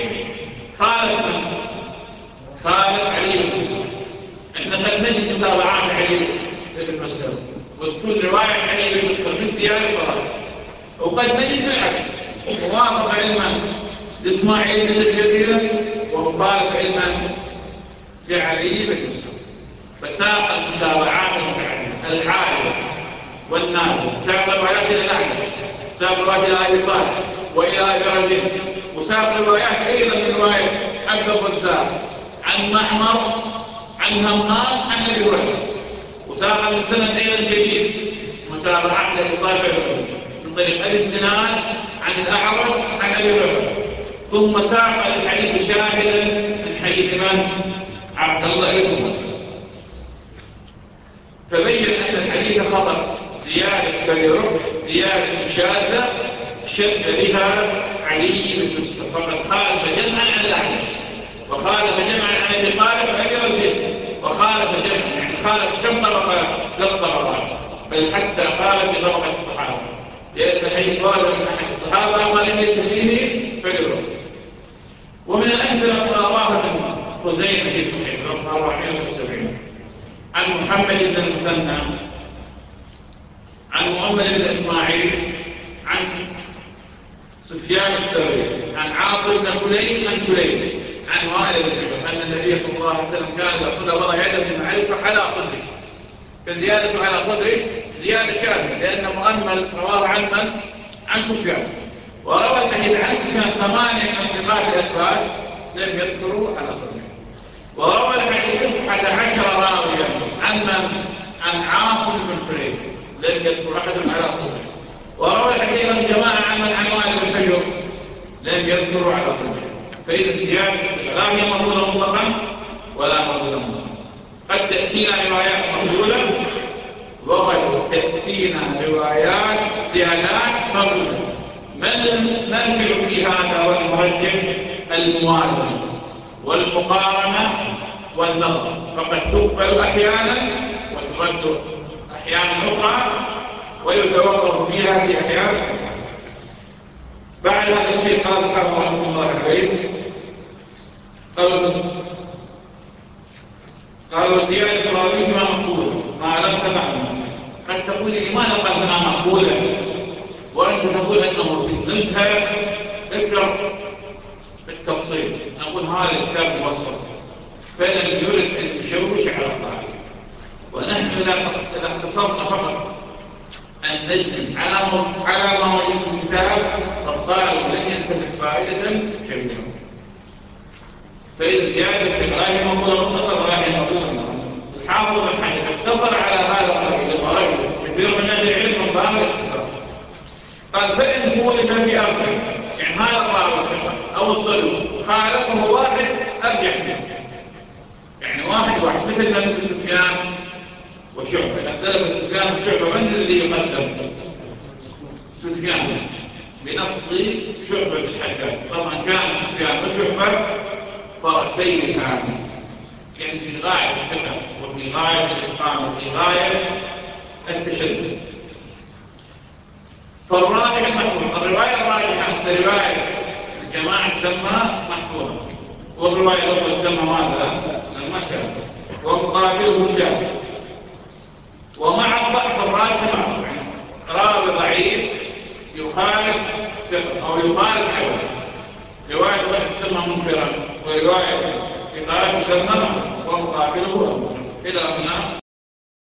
خالد علي بن مسلم. إحنا قد نجد متابعات علي بن مسلم وتكون رواية علي بن مسلم بالسياق صراحة، وقد نجد بالعكس موافق علما لإسماعيل بن ذكر ومخالف علما لعلي بن مسلم. فساق المتابعات المتعددة العالية والنازل، ساق الروايات إلى الأعمش، ساق الروايات إلى أبي صالح وإلى أبي رجل، وساق الروايات أيضا من رواية عبد الرزاق عن معمر عن همام عن أبي هريرة، وساق من سنة أيضا جديد متابعات لأبي صالح من طريق أبي الزناد عن الأعرج عن أبي هريرة، ثم ساق الحديث شاهدا من حديث من؟ عبد الله بن عمر، فبين أن الحديث خطأ، زيادة كبيرة زيادة شاذة شد بها علي بن مسلم، فقد خالف جمعا عن الأعمش، وخالف جمعا عن أبي صالح وأبي رجل، وخالف جمعا يعني خالف كم طبقة؟ 3 طبقات، بل حتى خالف بطبقة الصحابة، لأن الحديث ورد من أحد الصحابة ما ليس فيه فجر. ومن الأمثلة ما رواه ابن خزيمة في صحيح رقم 470 عن محمد بن المثنى عن محمد بن إسماعيل عن سفيان الثوري عن عاصم بن كليب عن كليب عن وائل بن حجر أن النبي صلى الله عليه وسلم كان إذا صلى وضع يده في معيشه على صدره، فزيادته على صدره زيادة شاذة، لأن مؤمل رواه عن من؟ عن سفيان، وروى الحديث عن سفيان 8 من ثقات الأثبات لم يذكروا على صدره، وروى الحديث 19 راويا عن من؟ عن عاصم بن كليب لم يذكر أحد على صدره، وروى الحديث جماعة عن من؟ عن وائل بن حجر لم يذكروا على صدره. فإذا الزيادة لا هي مردودة مطلقا ولا مردودة مطلقا، قد تأتينا روايات مردودة وقد تأتينا روايات زيادات مردودة. نرجع في هذا والمرجح الموازنة والمقارنة والنظر، فقد تقبل أحيانا وترد أحيانا أخرى ويتوقف فيها في أحيان. بعد هذا الشيء قال الحافظ رحمه الله عليه قال وزيادة راويهما مقبولة ما لم تفهم. قد تقول لماذا قال هنا مقبولة وأنت تقول أنه في النزهة اقرأ بالتفصيل. نقول هذا الكتاب موصل فلم يرد أن يشوش على الطالب، ونحن إذا اختصرنا فقط أن نجزم على ما وجد في الكتاب فالطالب لن ينتفع فائدة كبيرة. فإذا زيادة في الغاية مقولة مطلقة الغاية مقولة. الحافظ بن حجر اختصر على هذا الرجل ورجل كثير من أهل العلم من باب الاختصار، قال فإن خولف بأرجح، يعني هذا الراوي أو الصدوق خالفه واحد أرجح منه، يعني واحد مثل ابن سفيان وشعبة. اختلف سفيان وشعبة من الذي يقدم؟ سفيان بنص شعبة الحجاج. طبعا كان سفيان وشعبة فرسي الحاكم، يعني في غاية الثقة وفي غاية الإتقان وفي غاية التشدد. فالراجح المحفوظ، الرواية الراجحة رواية الجماعة تسمى محفوظة، والرواية الأخرى تسمى ماذا؟ تسمى شاذة، ومقابله الشاذ. ومع الضعف الراجح معروف، يعني راوي ضعيف يخالف ثقة أو يخالف عوض، رواية ضعف تسمى منكرا، ورواية ثقات تسمى ومقابله إلى هنا